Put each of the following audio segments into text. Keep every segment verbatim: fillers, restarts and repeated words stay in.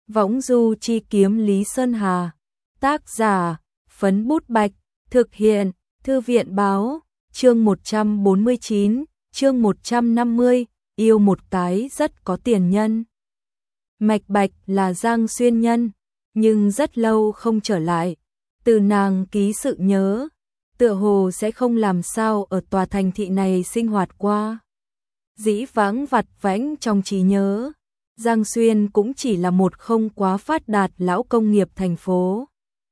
Võng du chi kiếm Lý Sơn Hà. Tác giả, Phấn Bút Bạch. Thực hiện, Thư viện Báo. Chương một trăm bốn mươi chín, chương một trăm năm mươi, yêu một cái rất có tiền nhân. Mạch Bạch là Giang Xuyên nhân, nhưng rất lâu không trở lại. Từ nàng ký sự nhớ, tựa hồ sẽ không làm sao ở tòa thành thị này sinh hoạt qua. Dĩ vãng vặt vãnh trong trí nhớ, Giang Xuyên cũng chỉ là một không quá phát đạt lão công nghiệp thành phố.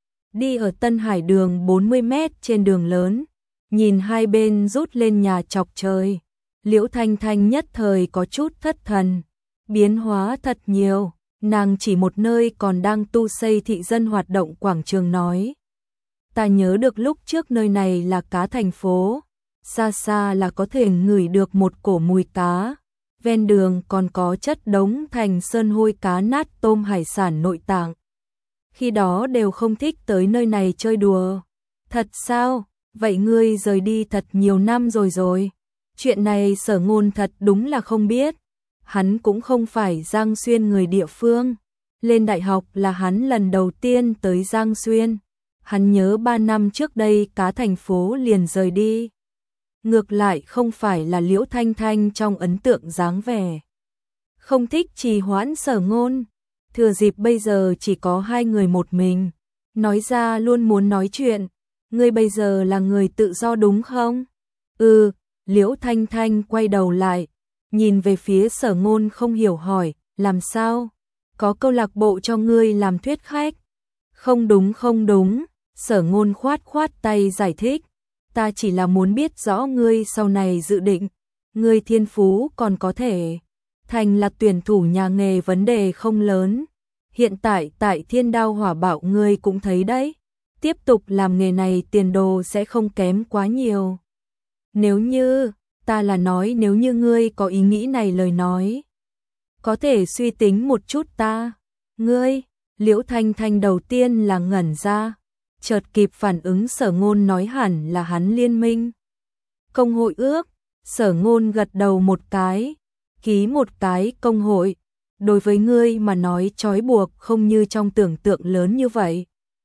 Đi ở Tân Hải đường bốn mươi mét trên đường lớn, nhìn hai bên rút lên nhà chọc trời, Liễu Thanh Thanh nhất thời có chút thất thần, biến hóa thật nhiều, nàng chỉ một nơi còn đang tu xây thị dân hoạt động quảng trường nói. Ta nhớ được lúc trước nơi này là cá thành phố, xa xa là có thể ngửi được một cổ mùi cá, ven đường còn có chất đống thành sơn hôi cá nát tôm hải sản nội tạng. Khi đó đều không thích tới nơi này chơi đùa. Thật sao? Vậy ngươi rời đi thật nhiều năm rồi rồi. Chuyện này Sở Ngôn thật đúng là không biết. Hắn cũng không phải Giang Xuyên người địa phương. Lên đại học là hắn lần đầu tiên tới Giang Xuyên. Hắn nhớ ba năm trước đây cá thành phố liền rời đi. Ngược lại không phải là Liễu Thanh Thanh trong ấn tượng dáng vẻ. Không thích trì hoãn Sở Ngôn. Thừa dịp bây giờ chỉ có hai người một mình. Nói ra luôn muốn nói chuyện. Ngươi bây giờ là người tự do đúng không? Ừ, Liễu Thanh Thanh quay đầu lại. Nhìn về phía Sở Ngôn không hiểu hỏi. Làm sao? Có câu lạc bộ cho ngươi làm thuyết khách? Không đúng không đúng. Sở Ngôn khoát khoát tay giải thích. Ta chỉ là muốn biết rõ ngươi sau này dự định. Ngươi thiên phú còn có thể thành là tuyển thủ nhà nghề vấn đề không lớn. Hiện tại tại Thiên Đao Hỏa Bạo ngươi cũng thấy đấy. Tiếp tục làm nghề này tiền đồ sẽ không kém quá nhiều. Nếu như, ta là nói nếu như ngươi có ý nghĩ này lời nói. Có thể suy tính một chút ta. Ngươi, Liễu Thanh Thanh đầu tiên là ngẩn ra. Chợt kịp phản ứng Sở Ngôn nói hẳn là hắn liên minh. Công hội ước, Sở Ngôn gật đầu một cái. Ký một cái công hội, đối với ngươi mà nói trói buộc không như trong tưởng tượng lớn như vậy.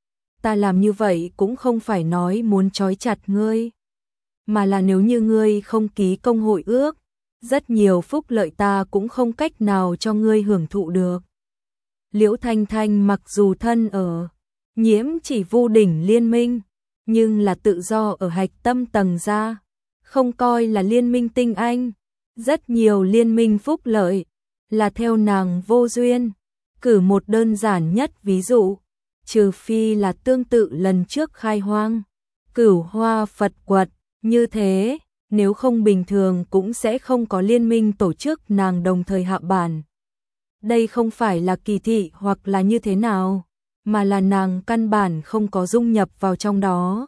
Ta làm như vậy cũng không phải nói muốn trói chặt ngươi, mà là nếu như ngươi không ký công hội ước, rất nhiều phúc lợi ta cũng không cách nào cho ngươi hưởng thụ được. Liễu Thanh Thanh mặc dù thân ở Nhiễm Chỉ Vu đỉnh liên minh, nhưng là tự do ở hạch tâm tầng ra, không coi là liên minh tinh anh. Rất nhiều liên minh phúc lợi là theo nàng vô duyên. Cử một đơn giản nhất ví dụ, trừ phi là tương tự lần trước khai hoang, Cửu Hoa Phật Quật, như thế, nếu không bình thường cũng sẽ không có liên minh tổ chức nàng đồng thời hạ bản. Đây không phải là kỳ thị hoặc là như thế nào, mà là nàng căn bản không có dung nhập vào trong đó.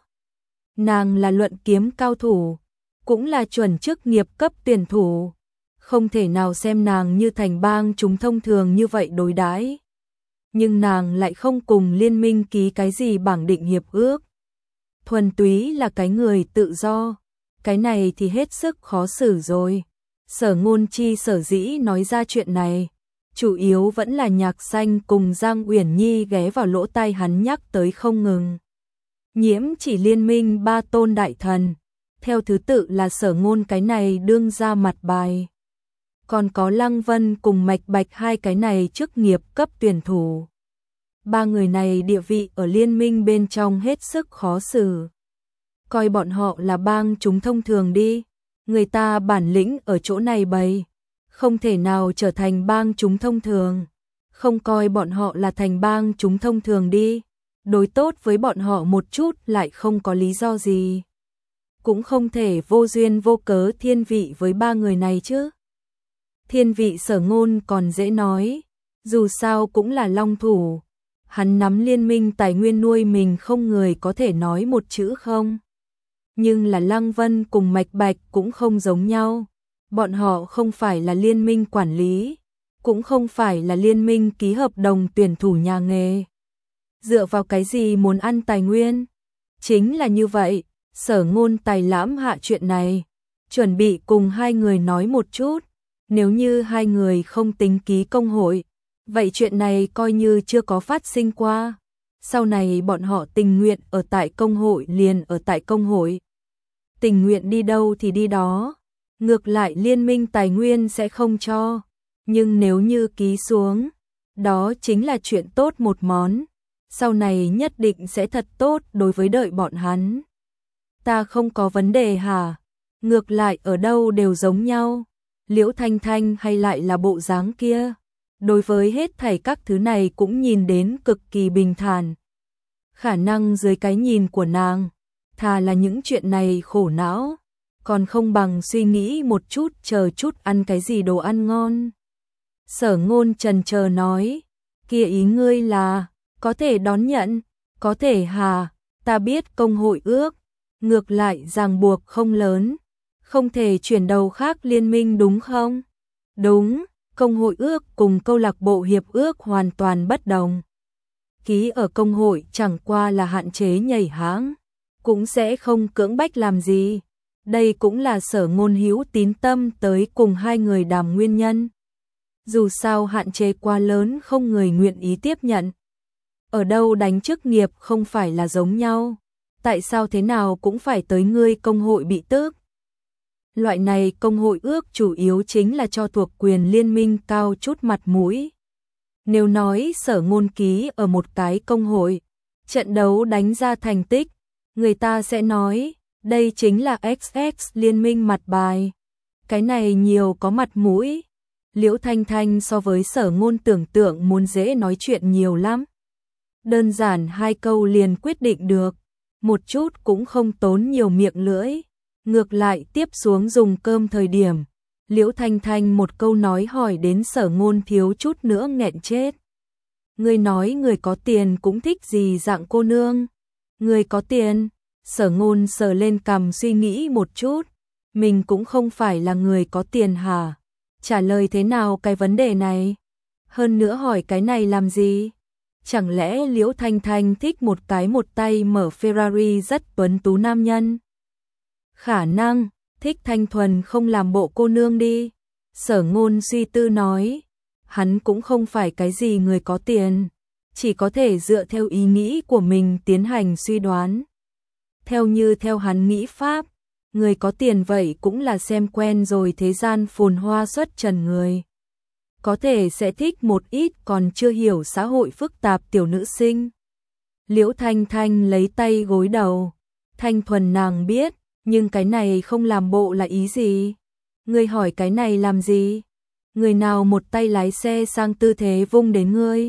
Nàng là luận kiếm cao thủ, cũng là chuẩn chức nghiệp cấp tuyển thủ, không thể nào xem nàng như thành bang chúng thông thường như vậy đối đãi. Nhưng nàng lại không cùng liên minh ký cái gì bảng định hiệp ước. Thuần túy là cái người tự do, cái này thì hết sức khó xử rồi. Sở Ngôn chi sở dĩ nói ra chuyện này, chủ yếu vẫn là Nhạc Xanh cùng Giang Uyển Nhi ghé vào lỗ tai hắn nhắc tới không ngừng. Nhiễm Chỉ liên minh ba tôn đại thần, theo thứ tự là Sở Ngôn cái này đương ra mặt bài. Còn có Lăng Vân cùng Mạch Bạch hai cái này chức nghiệp cấp tuyển thủ. Ba người này địa vị ở liên minh bên trong hết sức khó xử. Coi bọn họ là bang chúng thông thường đi. Người ta bản lĩnh ở chỗ này bày, không thể nào trở thành bang chúng thông thường. Không coi bọn họ là thành bang chúng thông thường đi. Đối tốt với bọn họ một chút lại không có lý do gì. Cũng không thể vô duyên vô cớ thiên vị với ba người này chứ. Thiên vị Sở Ngôn còn dễ nói, dù sao cũng là long thủ. Hắn nắm liên minh tài nguyên nuôi mình không người có thể nói một chữ không. Nhưng là Lăng Vân cùng Mạch Bạch cũng không giống nhau. Bọn họ không phải là liên minh quản lý, cũng không phải là liên minh ký hợp đồng tuyển thủ nhà nghề. Dựa vào cái gì muốn ăn tài nguyên? Chính là như vậy, Sở Ngôn tài lãm hạ chuyện này, chuẩn bị cùng hai người nói một chút. Nếu như hai người không tính ký công hội, Vậy chuyện này coi như chưa có phát sinh qua. Sau này bọn họ tình nguyện ở tại công hội liền ở tại công hội. Tình nguyện đi đâu thì đi đó. Ngược lại liên minh tài nguyên sẽ không cho. Nhưng nếu như ký xuống, đó chính là chuyện tốt một món. Sau này nhất định sẽ thật tốt đối với đợi bọn hắn. Ta không có vấn đề hả? Ngược lại ở đâu đều giống nhau. Liễu Thanh Thanh hay lại là bộ dáng kia. Đối với hết thảy các thứ này cũng nhìn đến cực kỳ bình thản. Khả năng dưới cái nhìn của nàng, thà là những chuyện này khổ não, còn không bằng suy nghĩ một chút chờ chút ăn cái gì đồ ăn ngon. Sở Ngôn chần chờ nói, kia ý ngươi là, có thể đón nhận, có thể hà, ta biết công hội ước, ngược lại ràng buộc không lớn, không thể chuyển đầu khác liên minh đúng không? Đúng, công hội ước cùng câu lạc bộ hiệp ước hoàn toàn bất đồng. Ký ở công hội chẳng qua là hạn chế nhảy hãng, cũng sẽ không cưỡng bách làm gì. Đây cũng là Sở Ngôn hữu tín tâm tới cùng hai người đàm nguyên nhân. Dù sao hạn chế quá lớn không người nguyện ý tiếp nhận. Ở đâu đánh chức nghiệp không phải là giống nhau. Tại sao thế nào cũng phải tới ngươi công hội bị tước. Loại này công hội ước chủ yếu chính là cho thuộc quyền liên minh cao chút mặt mũi. Nếu nói Sở Ngôn ký ở một cái công hội, trận đấu đánh ra thành tích, người ta sẽ nói, đây chính là ích ích liên minh mặt bài. Cái này nhiều có mặt mũi. Liễu Thanh Thanh so với Sở Ngôn tưởng tượng muốn dễ nói chuyện nhiều lắm. Đơn giản hai câu liền quyết định được, một chút cũng không tốn nhiều miệng lưỡi. Ngược lại tiếp xuống dùng cơm thời điểm, Liễu Thanh Thanh một câu nói hỏi đến Sở Ngôn thiếu chút nữa nghẹn chết. Người nói người có tiền cũng thích gì dạng cô nương? Người có tiền? Sở Ngôn sờ lên cằm suy nghĩ một chút, mình cũng không phải là người có tiền hả? Trả lời thế nào cái vấn đề này? Hơn nữa hỏi cái này làm gì? Chẳng lẽ Liễu Thanh Thanh thích một cái một tay mở Ferrari rất tuấn tú nam nhân? Khả năng, thích thanh thuần không làm bộ cô nương đi. Sở Ngôn suy tư nói, hắn cũng không phải cái gì người có tiền, chỉ có thể dựa theo ý nghĩ của mình tiến hành suy đoán. Theo như theo hắn nghĩ pháp, người có tiền vậy cũng là xem quen rồi thế gian phồn hoa xuất trần người. Có thể sẽ thích một ít còn chưa hiểu xã hội phức tạp tiểu nữ sinh. Liễu Thanh Thanh lấy tay gối đầu, thanh thuần nàng biết, nhưng cái này không làm bộ là ý gì? Ngươi hỏi cái này làm gì? Người nào một tay lái xe sang tư thế vung đến ngươi?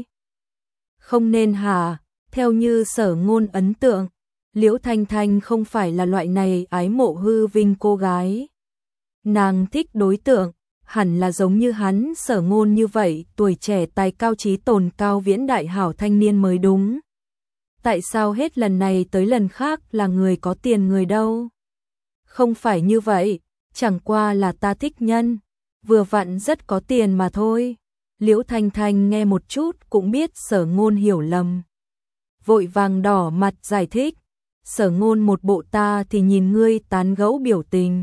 Không nên hả? Theo như Sở Ngôn ấn tượng, Liễu Thanh Thanh không phải là loại này ái mộ hư vinh cô gái. Nàng thích đối tượng, hẳn là giống như hắn Sở Ngôn như vậy, tuổi trẻ tài cao trí tồn cao viễn đại hảo thanh niên mới đúng. Tại sao hết lần này tới lần khác là người có tiền người đâu? Không phải như vậy, chẳng qua là ta thích nhân, vừa vặn rất có tiền mà thôi. Liễu Thanh Thanh nghe một chút cũng biết Sở Ngôn hiểu lầm. Vội vàng đỏ mặt giải thích, Sở Ngôn một bộ ta thì nhìn ngươi tán gẫu biểu tình.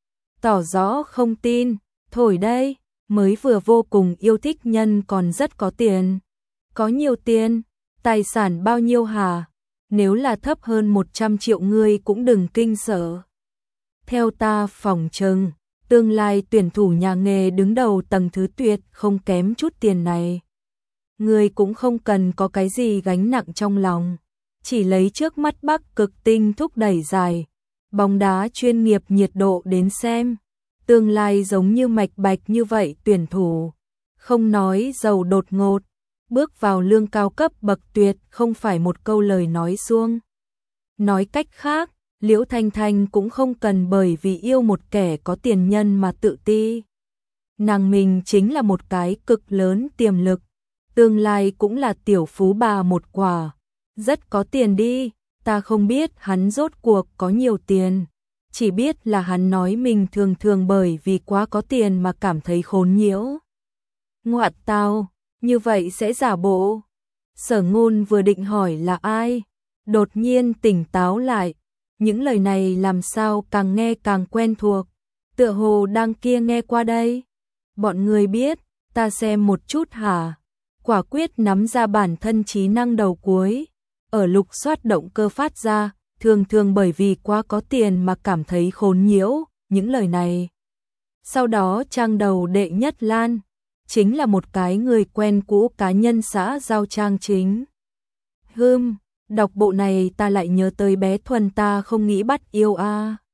Tỏ rõ không tin, thổi đây, mới vừa vô cùng yêu thích nhân còn rất có tiền. Có nhiều tiền, tài sản bao nhiêu hả? Nếu là thấp hơn một trăm triệu ngươi cũng đừng kinh sợ. Theo ta phỏng chừng, tương lai tuyển thủ nhà nghề đứng đầu tầng thứ tuyệt không kém chút tiền này. Người cũng không cần có cái gì gánh nặng trong lòng, chỉ lấy trước mắt Bắc Cực Tinh thúc đẩy dài, bóng đá chuyên nghiệp nhiệt độ đến xem. Tương lai giống như Mạch Bạch như vậy tuyển thủ, không nói giàu đột ngột, bước vào lương cao cấp bậc tuyệt không phải một câu lời nói suông. Nói cách khác, Liễu Thanh Thanh cũng không cần bởi vì yêu một kẻ có tiền nhân mà tự ti. Nàng mình chính là một cái cực lớn tiềm lực, tương lai cũng là tiểu phú bà một quả. Rất có tiền đi, ta không biết hắn rốt cuộc có nhiều tiền, chỉ biết là hắn nói mình thường thường bởi vì quá có tiền mà cảm thấy khốn nhiễu. Ngoại tao, như vậy sẽ giả bộ. Sở Ngôn vừa định hỏi là ai, đột nhiên tỉnh táo lại. Những lời này làm sao càng nghe càng quen thuộc, tựa hồ đang kia nghe qua đây. Bọn người biết, ta xem một chút hả? quả quyết nắm ra bản thân trí năng đầu cuối, ở lục soát động cơ phát ra, thường thường bởi vì quá có tiền mà cảm thấy khốn nhiễu, những lời này. Sau đó trang đầu đệ nhất Lan, chính là một cái người quen cũ cá nhân xã giao trang chính. Hưm, đọc bộ này ta lại nhớ tới bé Thuần ta không nghĩ bắt yêu a. À.